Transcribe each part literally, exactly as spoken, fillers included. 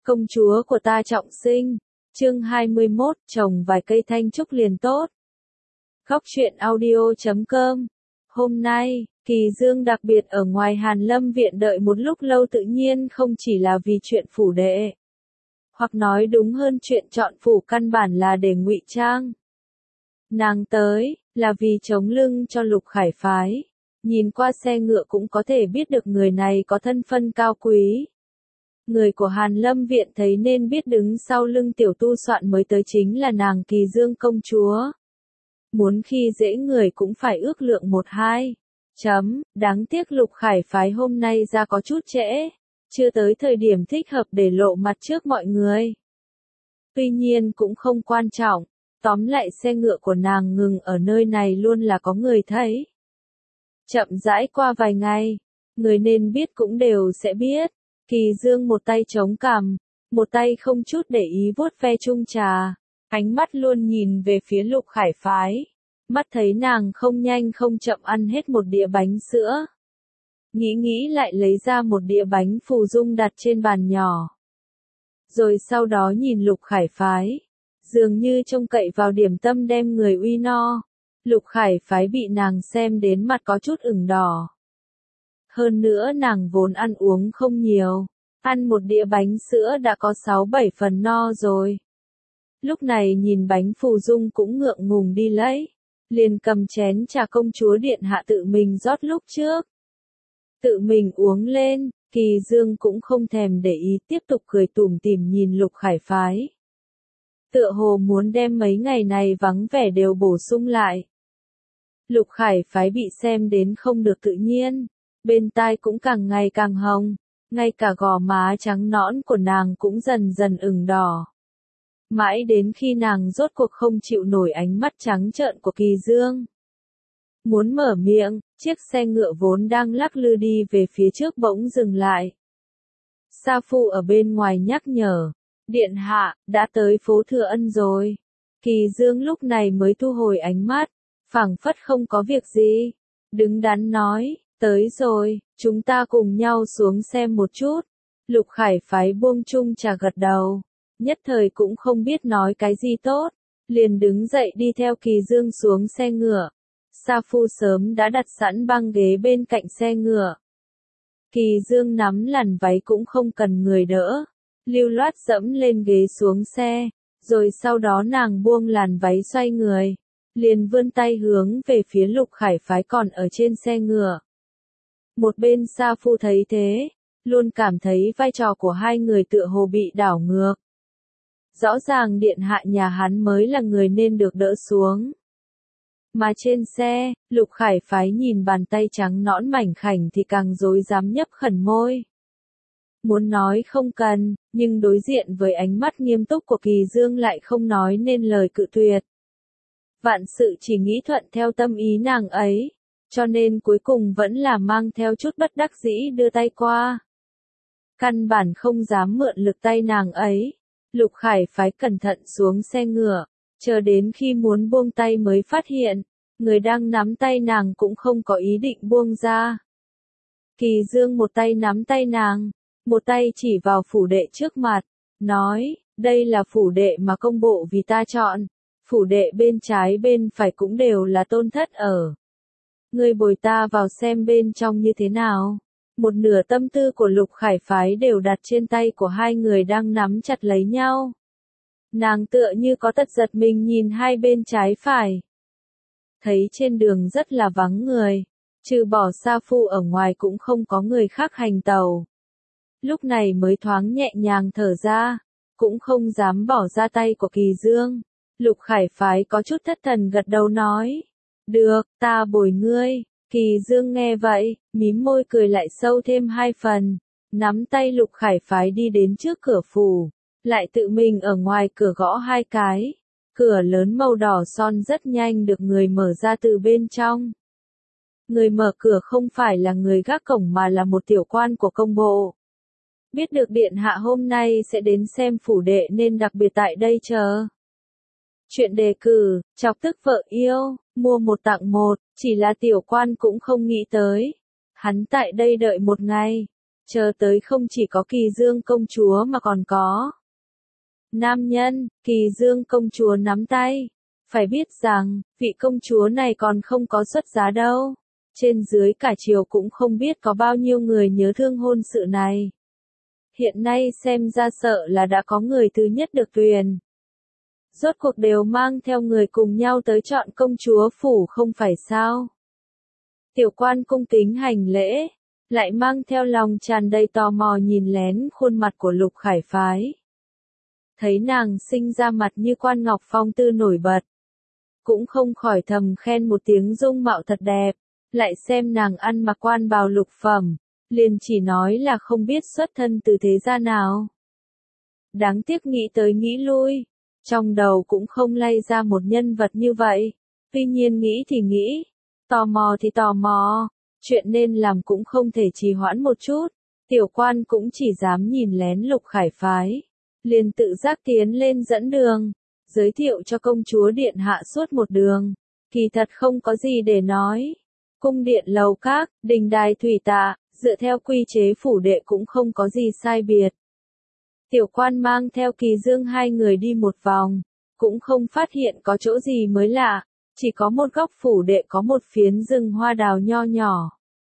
Công chúa của ta trọng sinh. Chương hai mươi mốt, trồng vài cây thanh trúc liền tốt. Góc truyện audio chấm com. Hôm nay, Kỳ Dương đặc biệt ở ngoài Hàn Lâm viện đợi một lúc lâu tự nhiên không chỉ là vì chuyện phủ đệ. Hoặc nói đúng hơn chuyện chọn phủ căn bản là để ngụy trang. Nàng tới, là vì chống lưng cho Lục Khải phái. Nhìn qua xe ngựa cũng có thể biết được người này có thân phận cao quý. Người của Hàn Lâm viện thấy nên biết đứng sau lưng tiểu tu soạn mới tới chính là nàng Kỳ Dương công chúa. Muốn khi dễ người cũng phải ước lượng một hai. Chấm, đáng tiếc Lục Khải phái hôm nay ra có chút trễ. Chưa tới thời điểm thích hợp để lộ mặt trước mọi người. Tuy nhiên cũng không quan trọng. Tóm lại xe ngựa của nàng ngừng ở nơi này luôn là có người thấy. Chậm rãi qua vài ngày, người nên biết cũng đều sẽ biết. Kỳ Dương một tay chống cằm, một tay không chút để ý vuốt ve chung trà, ánh mắt luôn nhìn về phía Lục Khải phái. Mắt thấy nàng không nhanh không chậm ăn hết một đĩa bánh sữa. Nghĩ nghĩ lại lấy ra một đĩa bánh phù dung đặt trên bàn nhỏ. Rồi sau đó nhìn Lục Khải phái, dường như trông cậy vào điểm tâm đem người uy no. Lục Khải phái bị nàng xem đến mặt có chút ửng đỏ. Hơn nữa nàng vốn ăn uống không nhiều, ăn một đĩa bánh sữa đã có sáu bảy phần no rồi. Lúc này nhìn bánh phù dung cũng ngượng ngùng đi lấy, liền cầm chén trà công chúa điện hạ tự mình rót lúc trước. Tự mình uống lên, Kỳ Dương cũng không thèm để ý tiếp tục cười tủm tỉm nhìn Lục Khải phái. Tựa hồ muốn đem mấy ngày này vắng vẻ đều bổ sung lại. Lục Khải phái bị xem đến không được tự nhiên. Bên tai cũng càng ngày càng hồng, ngay cả gò má trắng nõn của nàng cũng dần dần ửng đỏ. Mãi đến khi nàng rốt cuộc không chịu nổi ánh mắt trắng trợn của Kỳ Dương. Muốn mở miệng, chiếc xe ngựa vốn đang lắc lư đi về phía trước bỗng dừng lại. Sa Phu ở bên ngoài nhắc nhở, điện hạ, đã tới phố Thừa Ân rồi. Kỳ Dương lúc này mới thu hồi ánh mắt, phảng phất không có việc gì, đứng đắn nói. Tới rồi, chúng ta cùng nhau xuống xem một chút. Lục Khải phái buông chung trà gật đầu. Nhất thời cũng không biết nói cái gì tốt. Liền đứng dậy đi theo Kỳ Dương xuống xe ngựa. Sa Phu sớm đã đặt sẵn băng ghế bên cạnh xe ngựa. Kỳ Dương nắm làn váy cũng không cần người đỡ. Lưu loát dẫm lên ghế xuống xe. Rồi sau đó nàng buông làn váy xoay người. Liền vươn tay hướng về phía Lục Khải phái còn ở trên xe ngựa. Một bên Sa Phu thấy thế, luôn cảm thấy vai trò của hai người tựa hồ bị đảo ngược. Rõ ràng điện hạ nhà hắn mới là người nên được đỡ xuống. Mà trên xe, Lục Khải phái nhìn bàn tay trắng nõn mảnh khảnh thì càng rối rắm nhấp khẩn môi. Muốn nói không cần, nhưng đối diện với ánh mắt nghiêm túc của Kỳ Dương lại không nói nên lời cự tuyệt. Vạn sự chỉ nghĩ thuận theo tâm ý nàng ấy. Cho nên cuối cùng vẫn là mang theo chút bất đắc dĩ đưa tay qua. Căn bản không dám mượn lực tay nàng ấy. Lục Khải phái cẩn thận xuống xe ngựa, chờ đến khi muốn buông tay mới phát hiện, người đang nắm tay nàng cũng không có ý định buông ra. Kỳ Dương một tay nắm tay nàng, một tay chỉ vào phủ đệ trước mặt, nói, đây là phủ đệ mà công bộ vì ta chọn, phủ đệ bên trái bên phải cũng đều là tôn thất ở. Ngươi bồi ta vào xem bên trong như thế nào. Một nửa tâm tư của Lục Khải phái đều đặt trên tay của hai người đang nắm chặt lấy nhau. Nàng tựa như có tật giật mình nhìn hai bên trái phải. Thấy trên đường rất là vắng người. Trừ bỏ Sa Phu ở ngoài cũng không có người khác hành tàu. Lúc này mới thoáng nhẹ nhàng thở ra. Cũng không dám bỏ ra tay của Kỳ Dương. Lục Khải phái có chút thất thần gật đầu nói. Được, ta bồi ngươi. Kỳ Dương nghe vậy, mím môi cười lại sâu thêm hai phần. Nắm tay Lục Khải phái đi đến trước cửa phủ. Lại tự mình ở ngoài cửa gõ hai cái. Cửa lớn màu đỏ son rất nhanh được người mở ra từ bên trong. Người mở cửa không phải là người gác cổng mà là một tiểu quan của công bộ. Biết được điện hạ hôm nay sẽ đến xem phủ đệ nên đặc biệt tại đây chờ. Chuyện đề cử, chọc tức vợ yêu, mua một tặng một, chỉ là tiểu quan cũng không nghĩ tới. Hắn tại đây đợi một ngày, chờ tới không chỉ có Kỳ Dương công chúa mà còn có nam nhân. Kỳ Dương công chúa nắm tay. Phải biết rằng, vị công chúa này còn không có xuất giá đâu. Trên dưới cả triều cũng không biết có bao nhiêu người nhớ thương hôn sự này. Hiện nay xem ra sợ là đã có người thứ nhất được tuyển. Rốt cuộc đều mang theo người cùng nhau tới chọn công chúa phủ không phải sao? Tiểu quan cung kính hành lễ, lại mang theo lòng tràn đầy tò mò nhìn lén khuôn mặt của Lục Khải Phái. Thấy nàng sinh ra mặt như quan ngọc phong tư nổi bật. Cũng không khỏi thầm khen một tiếng dung mạo thật đẹp, lại xem nàng ăn mặc quan bào lục phẩm, liền chỉ nói là không biết xuất thân từ thế gia nào. Đáng tiếc nghĩ tới nghĩ lui, trong đầu cũng không lay ra một nhân vật như vậy, tuy nhiên nghĩ thì nghĩ, tò mò thì tò mò, chuyện nên làm cũng không thể trì hoãn một chút, tiểu quan cũng chỉ dám nhìn lén Lục Khải Phái, liền tự giác tiến lên dẫn đường, giới thiệu cho công chúa điện hạ suốt một đường, kỳ thật không có gì để nói. Cung điện lầu các, đình đài thủy tạ, dựa theo quy chế phủ đệ cũng không có gì sai biệt. Tiểu quan mang theo Kỳ Dương hai người đi một vòng, cũng không phát hiện có chỗ gì mới lạ, chỉ có một góc phủ đệ có một phiến rừng hoa đào nho nhỏ.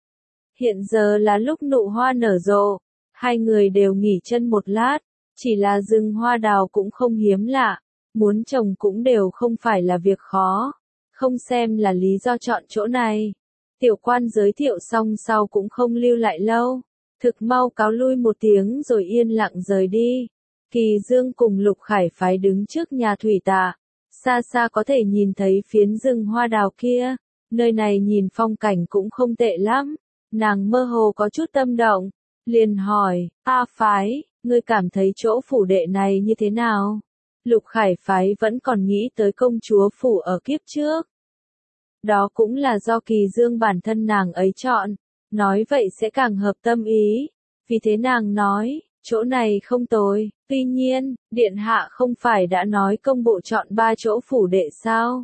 Hiện giờ là lúc nụ hoa nở rộ, hai người đều nghỉ chân một lát, chỉ là rừng hoa đào cũng không hiếm lạ, muốn trồng cũng đều không phải là việc khó, không xem là lý do chọn chỗ này. Tiểu quan giới thiệu xong sau cũng không lưu lại lâu, thực mau cáo lui một tiếng rồi yên lặng rời đi. Kỳ Dương cùng Lục Khải Phái đứng trước nhà thủy tạ, xa xa có thể nhìn thấy phiến rừng hoa đào kia, nơi này nhìn phong cảnh cũng không tệ lắm, nàng mơ hồ có chút tâm động, liền hỏi, A Phái, ngươi cảm thấy chỗ phủ đệ này như thế nào? Lục Khải Phái vẫn còn nghĩ tới công chúa phủ ở kiếp trước. Đó cũng là do Kỳ Dương bản thân nàng ấy chọn, nói vậy sẽ càng hợp tâm ý, vì thế nàng nói, chỗ này không tồi, tuy nhiên, điện hạ không phải đã nói công bộ chọn ba chỗ phủ đệ sao?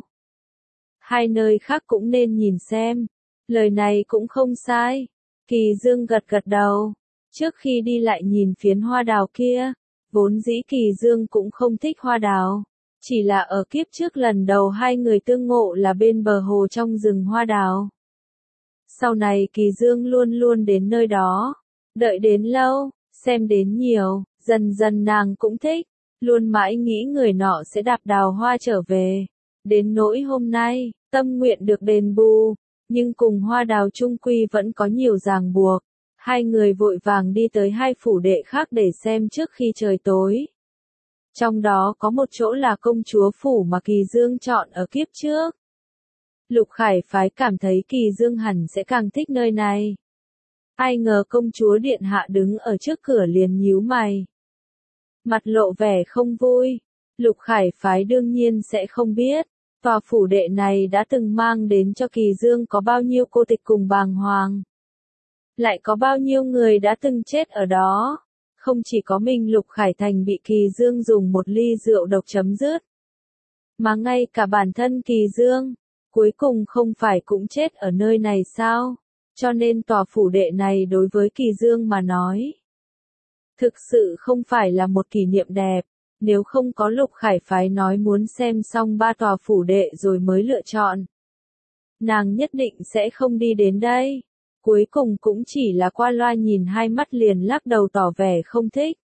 Hai nơi khác cũng nên nhìn xem, lời này cũng không sai. Kỳ Dương gật gật đầu, trước khi đi lại nhìn phiến hoa đào kia, vốn dĩ Kỳ Dương cũng không thích hoa đào. Chỉ là ở kiếp trước lần đầu hai người tương ngộ là bên bờ hồ trong rừng hoa đào. Sau này Kỳ Dương luôn luôn đến nơi đó, đợi đến lâu, xem đến nhiều, dần dần nàng cũng thích, luôn mãi nghĩ người nọ sẽ đạp đào hoa trở về. Đến nỗi hôm nay, tâm nguyện được đền bù, nhưng cùng hoa đào chung quy vẫn có nhiều ràng buộc. Hai người vội vàng đi tới hai phủ đệ khác để xem trước khi trời tối. Trong đó có một chỗ là công chúa phủ mà Kỳ Dương chọn ở kiếp trước. Lục Khải Phái cảm thấy Kỳ Dương hẳn sẽ càng thích nơi này. Ai ngờ công chúa điện hạ đứng ở trước cửa liền nhíu mày. Mặt lộ vẻ không vui. Lục Khải Phái đương nhiên sẽ không biết, tòa phủ đệ này đã từng mang đến cho Kỳ Dương có bao nhiêu cô tịch cùng bàng hoàng. Lại có bao nhiêu người đã từng chết ở đó. Không chỉ có mình Lục Khải Thành bị Kỳ Dương dùng một ly rượu độc chấm dứt, mà ngay cả bản thân Kỳ Dương, cuối cùng không phải cũng chết ở nơi này sao? Cho nên tòa phủ đệ này đối với Kỳ Dương mà nói, thực sự không phải là một kỷ niệm đẹp, nếu không có Lục Khải Phái nói muốn xem xong ba tòa phủ đệ rồi mới lựa chọn. Nàng nhất định sẽ không đi đến đây. Cuối cùng cũng chỉ là qua loa nhìn hai mắt liền lắc đầu tỏ vẻ không thích.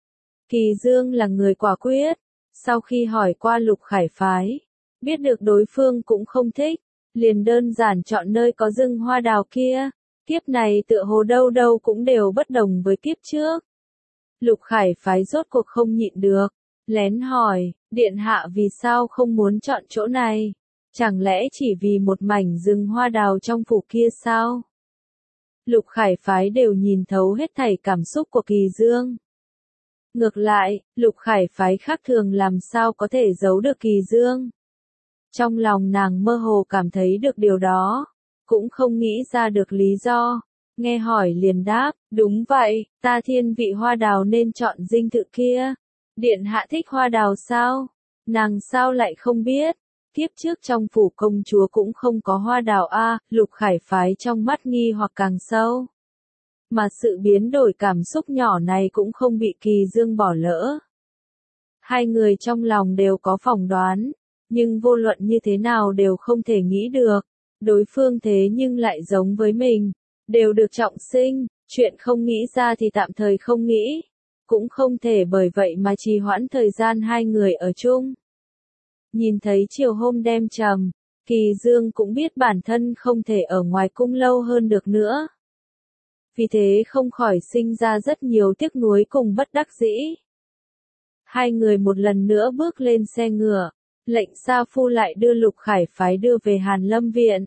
Kỳ Dương là người quả quyết, sau khi hỏi qua Lục Khải Phái, biết được đối phương cũng không thích, liền đơn giản chọn nơi có rừng hoa đào kia, kiếp này tựa hồ đâu đâu cũng đều bất đồng với kiếp trước. Lục Khải Phái rốt cuộc không nhịn được, lén hỏi, điện hạ vì sao không muốn chọn chỗ này, chẳng lẽ chỉ vì một mảnh rừng hoa đào trong phủ kia sao? Lục Khải Phái đều nhìn thấu hết thảy cảm xúc của Kỳ Dương. Ngược lại, Lục Khải Phái khác thường làm sao có thể giấu được Kỳ Dương. Trong lòng nàng mơ hồ cảm thấy được điều đó, cũng không nghĩ ra được lý do. Nghe hỏi liền đáp, đúng vậy, ta thiên vị hoa đào nên chọn dinh thự kia. Điện hạ thích hoa đào sao? Nàng sao lại không biết? Kiếp trước trong phủ công chúa cũng không có hoa đào a. Lục Khải Phái trong mắt nghi hoặc càng sâu. mà sự biến đổi cảm xúc nhỏ này cũng không bị Kỳ Dương bỏ lỡ. Hai người trong lòng đều có phỏng đoán, nhưng vô luận như thế nào đều không thể nghĩ được, đối phương thế nhưng lại giống với mình, đều được trọng sinh, chuyện không nghĩ ra thì tạm thời không nghĩ, cũng không thể bởi vậy mà trì hoãn thời gian hai người ở chung. Nhìn thấy chiều hôm đêm trầm, Kỳ Dương cũng biết bản thân không thể ở ngoài cung lâu hơn được nữa. Vì thế không khỏi sinh ra rất nhiều tiếc nuối cùng bất đắc dĩ. Hai người một lần nữa bước lên xe ngựa, lệnh Sa Phu lại đưa Lục Khải phái đưa về Hàn Lâm Viện.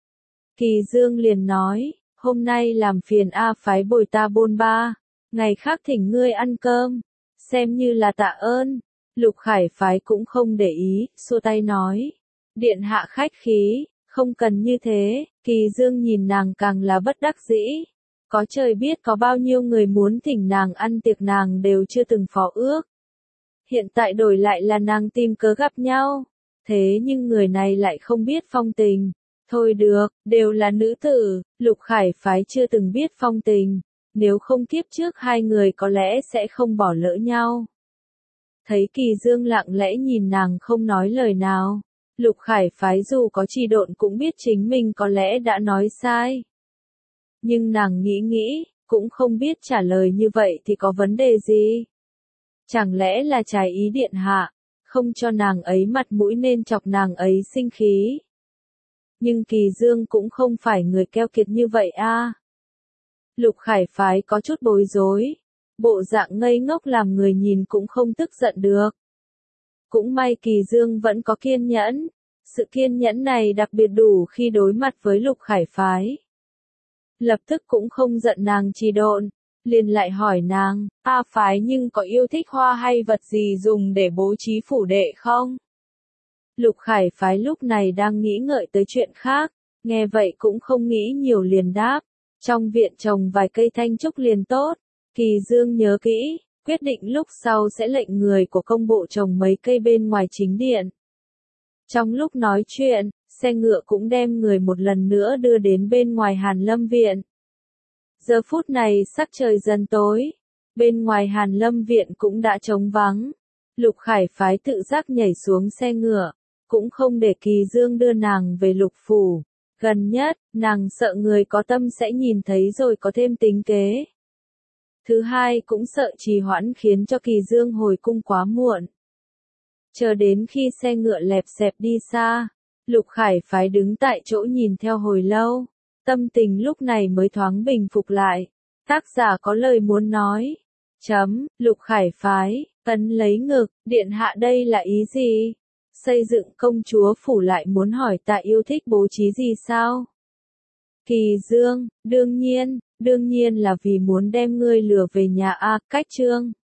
Kỳ Dương liền nói, hôm nay làm phiền A phái bồi ta bôn ba, ngày khác thỉnh ngươi ăn cơm, xem như là tạ ơn. Lục Khải phái cũng không để ý, xua tay nói, điện hạ khách khí, không cần như thế. Kỳ Dương nhìn nàng càng là bất đắc dĩ, có trời biết có bao nhiêu người muốn thỉnh nàng ăn tiệc nàng đều chưa từng phó ước. Hiện tại đổi lại là nàng tìm cớ gặp nhau, thế nhưng người này lại không biết phong tình. Thôi được, đều là nữ tử, Lục Khải phái chưa từng biết phong tình, nếu không kiếp trước hai người có lẽ sẽ không bỏ lỡ nhau. Thấy Kỳ Dương lặng lẽ nhìn nàng không nói lời nào, Lục Khải phái dù có trì độn cũng biết chính mình có lẽ đã nói sai. Nhưng nàng nghĩ nghĩ, cũng không biết trả lời như vậy thì có vấn đề gì. Chẳng lẽ là trái ý điện hạ, không cho nàng ấy mặt mũi nên chọc nàng ấy sinh khí. Nhưng Kỳ Dương cũng không phải người keo kiệt như vậy a. À. Lục Khải phái có chút bối rối, bộ dạng ngây ngốc làm người nhìn cũng không tức giận được. Cũng may Kỳ Dương vẫn có kiên nhẫn, sự kiên nhẫn này đặc biệt đủ khi đối mặt với Lục Khải phái. Lập tức cũng không giận nàng trì độn, liền lại hỏi nàng, A phái nhưng có yêu thích hoa hay vật gì dùng để bố trí phủ đệ không? Lục Khải phái lúc này đang nghĩ ngợi tới chuyện khác, nghe vậy cũng không nghĩ nhiều liền đáp, trong viện trồng vài cây thanh trúc liền tốt. Kỳ Dương nhớ kỹ, quyết định lúc sau sẽ lệnh người của công bộ trồng mấy cây bên ngoài chính điện. Trong lúc nói chuyện, xe ngựa cũng đem người một lần nữa đưa đến bên ngoài Hàn Lâm Viện. Giờ phút này sắc trời dần tối, bên ngoài Hàn Lâm Viện cũng đã trống vắng. Lục Khải phái tự giác nhảy xuống xe ngựa, cũng không để Kỳ Dương đưa nàng về Lục phủ. Gần nhất, nàng sợ người có tâm sẽ nhìn thấy rồi có thêm tính kế. Thứ hai cũng sợ trì hoãn khiến cho Kỳ Dương hồi cung quá muộn. Chờ đến khi xe ngựa lẹp xẹp đi xa, Lục Khải phái đứng tại chỗ nhìn theo hồi lâu, tâm tình lúc này mới thoáng bình phục lại. Tác giả có lời muốn nói. Chấm, Lục Khải phái, ấn lấy ngực, điện hạ đây là ý gì? Xây dựng công chúa phủ lại muốn hỏi tạ yêu thích bố trí gì sao? Kỳ Dương, đương nhiên, đương nhiên là vì muốn đem ngươi lừa về nhà a. Cách chương